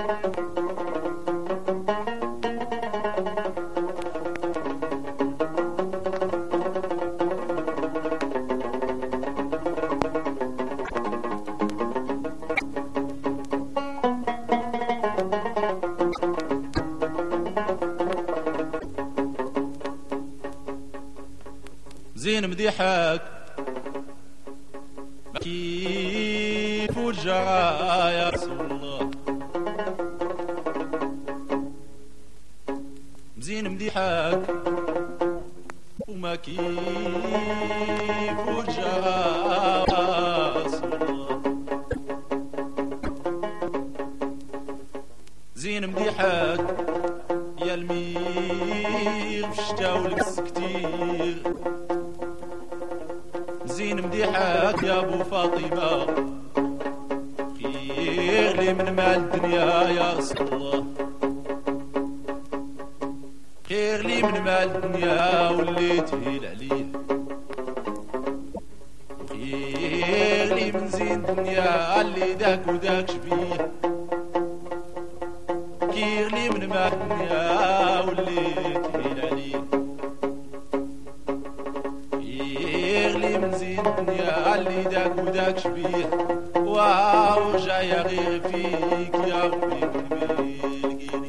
زين مديحك كيف ورجع يا رسول الله. زين مديحك وما كيف ورجع يا رسول الله. زين مديحك يا الميغ فشتا والكس كتير. زين مديحك يا ابو فاطمه خير لي من مال الدنيا يا رسول الله. خير لي من مال الدنيا واللي تهيل عليه. خير لي من زين الدنيا اللي داك وداك شبيه. خير لي من مال الدنيا واللي تهيل عليه. من زين الدنيا اللي داك وداك شبيه. واو جاي غير فيك يا ربي بالقيني.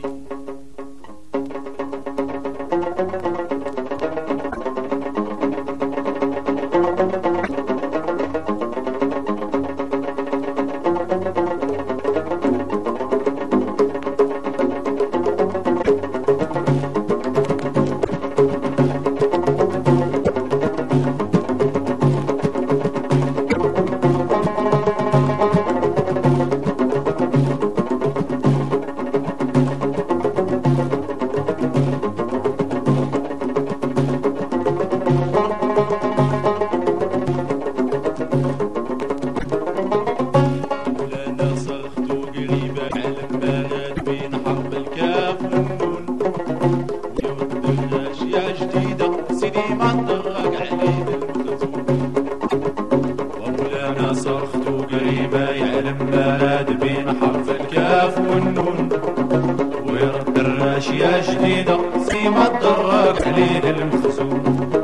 ويرد الراشية جديدة سيما الدراك عليه المخزون.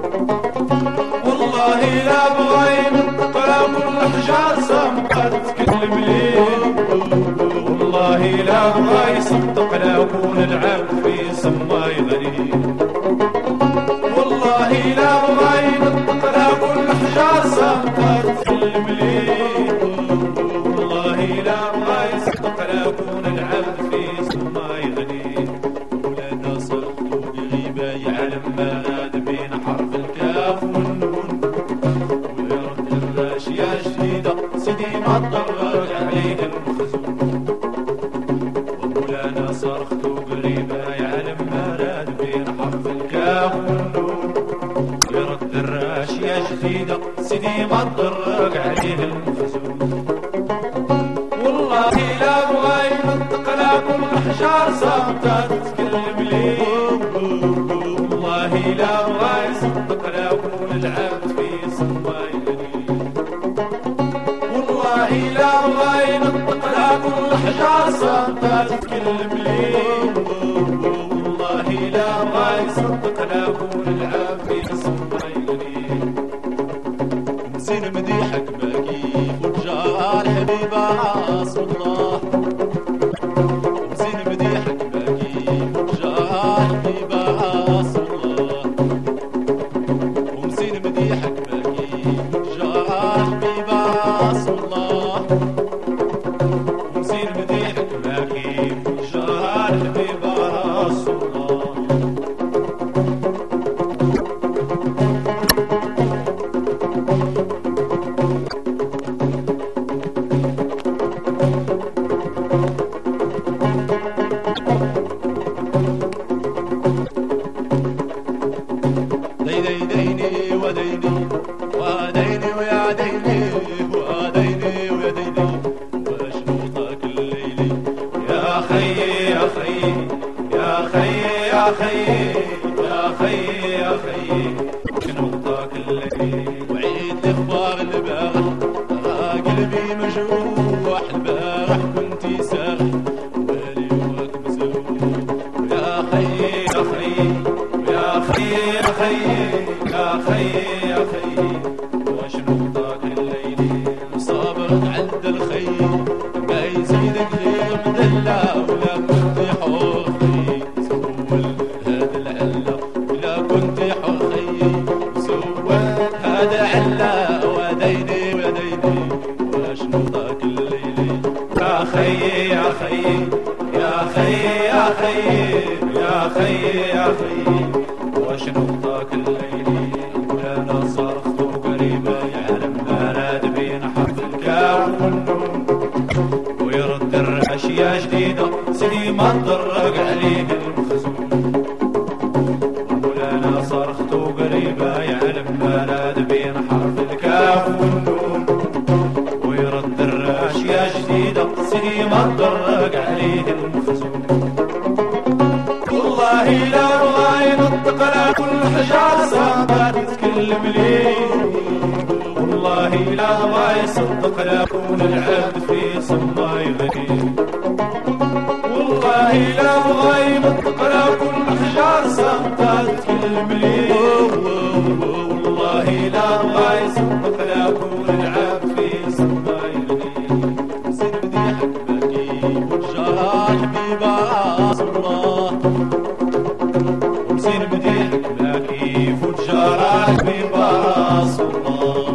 والله لا بغى ينطق لا كل حجار صمقت تكلم ليه. والله لا بغى يصدق لا يكون العبد في سماي غريب. والله لا بغى ينطق لا كل حجار صمقت تكلم ليه. والله لا بغى يصدق لا يكون العبد في سماي غريب. ولانا صرخت قريبة يعلم بلاد بين حرف الكاف والنون. ويرد الراشية جديدة سيدي ما تضرر عليه المخزون. ولانا صرخت قريبة يعلم بلاد بين حرف الكاف والنون. ويرد الراشية جديدة سيدي ما تضرر عليه المخزون. والله لا بغى ينطق لا كل حجار صامتة تتكلم ليه. والله لا بغى يصدق لا يكون العبد في سماي غريب. والله لا بغى ينطق لا كل حجار صامتة تتكلم ليه. والله لا بغى يصدق لا يكون العبد في سماي غريب. زين مديحك ما كيف وجار حبيبه رسول الله. زين مديحك ما كيف وجار حبيبه رسول الله. وزين مديحك ما كيف وجار حبيبه رسول الله. وزين مديحك ما كيف وجار حبيبه رسول الله. ديني وديني وديني ويا ديني وديني ويا ديني واشنوطك الليلي. يا خيي يا خيي يا خيي يا خيي يا خيي يا خيي شنوطك الليلي. وعيد الاخبار البارح قلبي مجروح. البارح كنتي سارح بالي العلا ولا كنت حوخي سول هذا العلا ولا كنت حوخي سول هذا علا وديني وديني واشنو ذاك الليلي يا خيي يا خيي يا خيي يا خيي يا خيي يا خيي واشنو ذاك الليلي وانا صرخت قريبه يعلم بلد بين حرف الكاف والنون ويرد الرعشيه جديده سيدي ما تطرق عليه المخزون ومولانا صرخت قريبه يعلم بلد بين حرف الكاف والنون ويرد الرعشيه جديده سيدي ما تطرق عليه المخزون والله لا بغى ينطق لا كل حجار صعبة تتكلم لي والله لا بغى يصدق لا كون العبد في سما يغني والله لا بغى ينطق لا كل حجار صعبة تتكلم لي والله لا بغى يصدق لا كون العبد في سما يغني سير بدي حبكي والجراح بباس الله ومسير بديك باكي فوتجارك بباص الله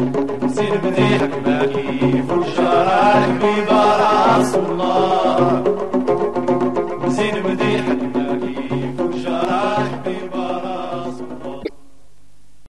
ومسير بديك باكي فوتجارك بباص الله